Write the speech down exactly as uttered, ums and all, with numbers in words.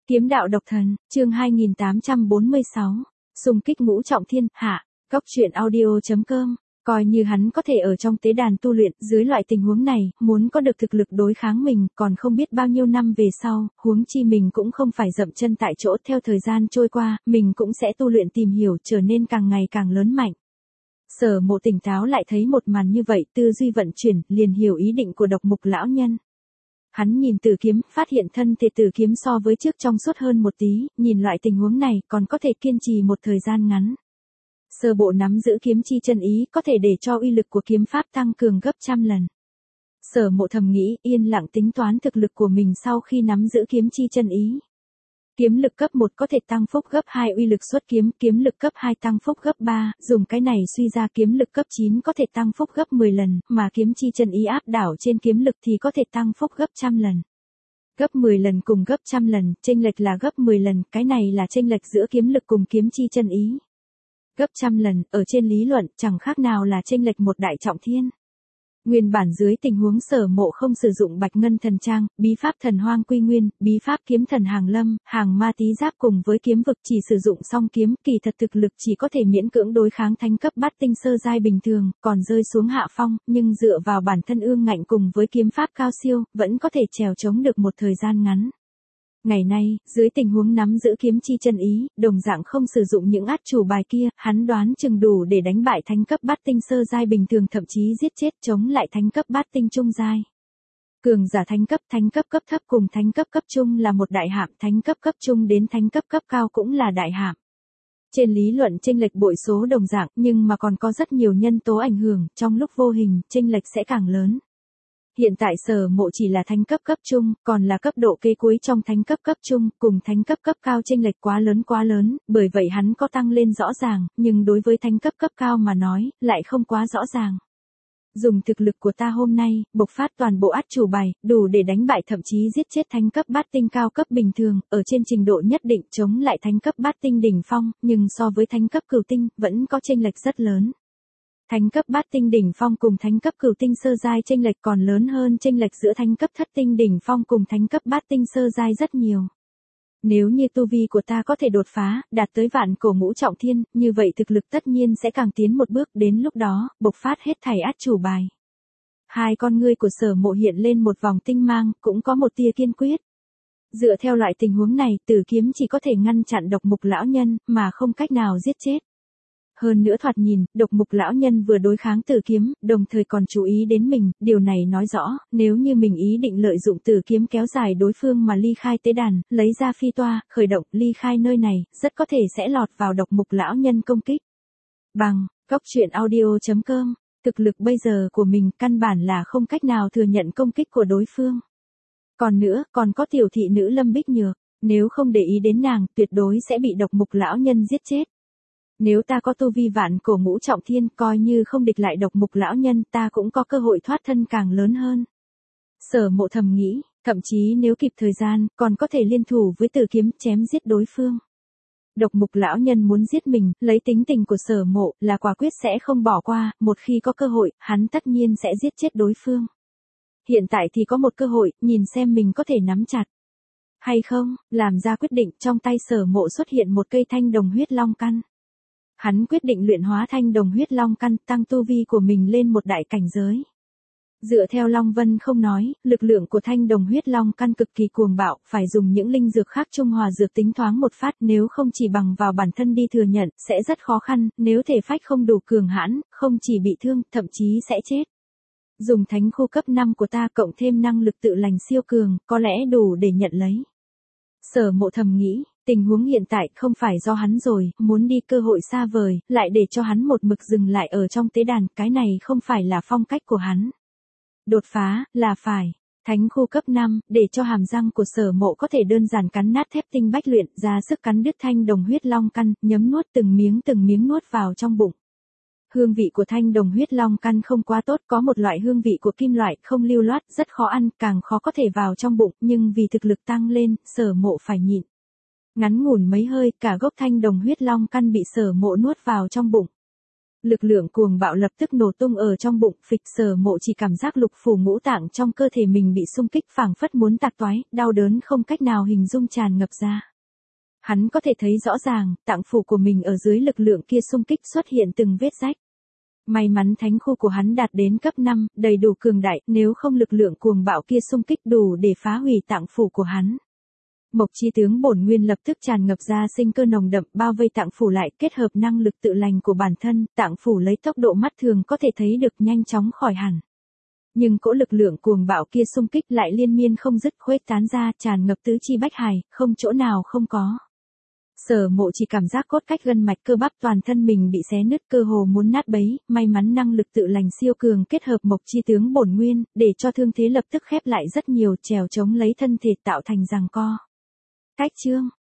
Kiếm đạo độc thần, chương hai nghìn tám trăm bốn mươi sáu, xung kích ngũ trọng thiên, hạ, Cốc truyện audio.com, coi như hắn có thể ở trong tế đàn tu luyện, dưới loại tình huống này, muốn có được thực lực đối kháng mình, còn không biết bao nhiêu năm về sau, huống chi mình cũng không phải dậm chân tại chỗ, theo thời gian trôi qua, mình cũng sẽ tu luyện tìm hiểu, trở nên càng ngày càng lớn mạnh. Sở Mộ tỉnh táo lại thấy một màn như vậy, tư duy vận chuyển, liền hiểu ý định của Độc Mục lão nhân. Hắn nhìn Tử kiếm, phát hiện thân thể Tử kiếm so với trước trong suốt hơn một tí, nhìn loại tình huống này còn có thể kiên trì một thời gian ngắn. Sơ bộ nắm giữ kiếm chi chân ý có thể để cho uy lực của kiếm pháp tăng cường gấp trăm lần. Sở Mộ thầm nghĩ, yên lặng tính toán thực lực của mình sau khi nắm giữ kiếm chi chân ý. Kiếm lực cấp một có thể tăng phúc gấp hai uy lực xuất kiếm, kiếm lực cấp hai tăng phúc gấp ba, dùng cái này suy ra kiếm lực cấp chín có thể tăng phúc gấp mười lần, mà kiếm chi chân ý áp đảo trên kiếm lực thì có thể tăng phúc gấp trăm lần. Gấp mười lần cùng gấp trăm lần, chênh lệch là gấp mười lần, cái này là chênh lệch giữa kiếm lực cùng kiếm chi chân ý. Gấp trăm lần, ở trên lý luận, chẳng khác nào là chênh lệch một đại trọng thiên. Nguyên bản dưới tình huống Sở Mộ không sử dụng Bạch Ngân Thần Trang, bí pháp Thần Hoang Quy Nguyên, bí pháp Kiếm Thần Hàng Lâm, Hàng Ma Tí Giáp cùng với kiếm vực chỉ sử dụng song kiếm, kỳ thật thực lực chỉ có thể miễn cưỡng đối kháng thánh cấp bát tinh sơ giai bình thường, còn rơi xuống hạ phong, nhưng dựa vào bản thân ương ngạnh cùng với kiếm pháp cao siêu, vẫn có thể trèo chống được một thời gian ngắn. Ngày nay, dưới tình huống nắm giữ kiếm chi chân ý, đồng dạng không sử dụng những át chủ bài kia, hắn đoán chừng đủ để đánh bại thánh cấp bát tinh sơ giai bình thường, thậm chí giết chết chống lại thánh cấp bát tinh trung giai. Cường giả thánh cấp, thánh cấp cấp thấp cùng thánh cấp cấp trung là một đại hạm, thánh cấp cấp trung đến thánh cấp cấp cao cũng là đại hạm. Trên lý luận chênh lệch bội số đồng dạng, nhưng mà còn có rất nhiều nhân tố ảnh hưởng, trong lúc vô hình, chênh lệch sẽ càng lớn. Hiện tại Sở Mộ chỉ là thánh cấp cấp trung, còn là cấp độ kế cuối trong thánh cấp cấp trung, cùng thánh cấp cấp cao chênh lệch quá lớn quá lớn, bởi vậy hắn có tăng lên rõ ràng, nhưng đối với thánh cấp cấp cao mà nói, lại không quá rõ ràng. Dùng thực lực của ta hôm nay, bộc phát toàn bộ át chủ bài, đủ để đánh bại thậm chí giết chết thánh cấp bát tinh cao cấp bình thường, ở trên trình độ nhất định chống lại thánh cấp bát tinh đỉnh phong, nhưng so với thánh cấp cửu tinh, vẫn có chênh lệch rất lớn. Thánh cấp bát tinh đỉnh phong cùng thánh cấp cửu tinh sơ giai chênh lệch còn lớn hơn chênh lệch giữa thánh cấp thất tinh đỉnh phong cùng thánh cấp bát tinh sơ giai rất nhiều. Nếu như tu vi của ta có thể đột phá, đạt tới vạn cổ ngũ trọng thiên, như vậy thực lực tất nhiên sẽ càng tiến một bước, đến lúc đó, bộc phát hết thảy át chủ bài. Hai con ngươi của Sở Mộ hiện lên một vòng tinh mang, cũng có một tia kiên quyết. Dựa theo loại tình huống này, Tử kiếm chỉ có thể ngăn chặn Độc Mục lão nhân, mà không cách nào giết chết. Hơn nữa thoạt nhìn, Độc Mục lão nhân vừa đối kháng Tử kiếm, đồng thời còn chú ý đến mình, điều này nói rõ, nếu như mình ý định lợi dụng Tử kiếm kéo dài đối phương mà ly khai tế đàn, lấy ra phi toa, khởi động, ly khai nơi này, rất có thể sẽ lọt vào Độc Mục lão nhân công kích. Bằng, Cốc truyện audio.com, thực lực bây giờ của mình căn bản là không cách nào thừa nhận công kích của đối phương. Còn nữa, còn có tiểu thị nữ Lâm Bích Nhược, nếu không để ý đến nàng, tuyệt đối sẽ bị Độc Mục lão nhân giết chết. Nếu ta có tu vi vạn cổ ngũ trọng thiên, coi như không địch lại Độc Mục lão nhân, ta cũng có cơ hội thoát thân càng lớn hơn. Sở Mộ thầm nghĩ, thậm chí nếu kịp thời gian, còn có thể liên thủ với Tử kiếm chém giết đối phương. Độc Mục lão nhân muốn giết mình, lấy tính tình của Sở Mộ, là quả quyết sẽ không bỏ qua, một khi có cơ hội, hắn tất nhiên sẽ giết chết đối phương. Hiện tại thì có một cơ hội, nhìn xem mình có thể nắm chặt hay không, làm ra quyết định, trong tay Sở Mộ xuất hiện một cây thanh đồng huyết long căn. Hắn quyết định luyện hóa thanh đồng huyết long căn, tăng tu vi của mình lên một đại cảnh giới. Dựa theo Long Vân không nói, lực lượng của thanh đồng huyết long căn cực kỳ cuồng bạo, phải dùng những linh dược khác trung hòa dược tính thoáng một phát, nếu không chỉ bằng vào bản thân đi thừa nhận, sẽ rất khó khăn, nếu thể phách không đủ cường hãn, không chỉ bị thương, thậm chí sẽ chết. Dùng thánh khu cấp năm của ta cộng thêm năng lực tự lành siêu cường, có lẽ đủ để nhận lấy. Sở Mộ thầm nghĩ. Tình huống hiện tại không phải do hắn rồi, muốn đi cơ hội xa vời, lại để cho hắn một mực dừng lại ở trong tế đàn, cái này không phải là phong cách của hắn. Đột phá, là phải. Thánh khu cấp năm, để cho hàm răng của Sở Mộ có thể đơn giản cắn nát thép tinh bách luyện, ra sức cắn đứt thanh đồng huyết long căn, nhấm nuốt từng miếng từng miếng nuốt vào trong bụng. Hương vị của thanh đồng huyết long căn không quá tốt, có một loại hương vị của kim loại, không lưu loát, rất khó ăn, càng khó có thể vào trong bụng, nhưng vì thực lực tăng lên, Sở Mộ phải nhịn. Ngắn ngủn mấy hơi, cả gốc thanh đồng huyết long căn bị Sở Mộ nuốt vào trong bụng. Lực lượng cuồng bạo lập tức nổ tung ở trong bụng, phịch. Sở Mộ chỉ cảm giác lục phủ ngũ tạng trong cơ thể mình bị xung kích phảng phất muốn tạc toái, đau đớn không cách nào hình dung tràn ngập ra. Hắn có thể thấy rõ ràng, tạng phủ của mình ở dưới lực lượng kia xung kích xuất hiện từng vết rách. May mắn thánh khu của hắn đạt đến cấp năm, đầy đủ cường đại, nếu không lực lượng cuồng bạo kia xung kích đủ để phá hủy tạng phủ của hắn. Mộc chi tướng bổn nguyên lập tức tràn ngập ra sinh cơ nồng đậm, bao vây tạng phủ lại, kết hợp năng lực tự lành của bản thân, tạng phủ lấy tốc độ mắt thường có thể thấy được nhanh chóng khỏi hẳn. Nhưng cỗ lực lượng cuồng bạo kia xung kích lại liên miên không dứt, khuếch tán ra, tràn ngập tứ chi bách hải, không chỗ nào không có. Sở Mộ chỉ cảm giác cốt cách gân mạch cơ bắp toàn thân mình bị xé nứt, cơ hồ muốn nát bấy, may mắn năng lực tự lành siêu cường kết hợp mộc chi tướng bổn nguyên, để cho thương thế lập tức khép lại rất nhiều, trèo chống lấy thân thể tạo thành giằng co. Cách chương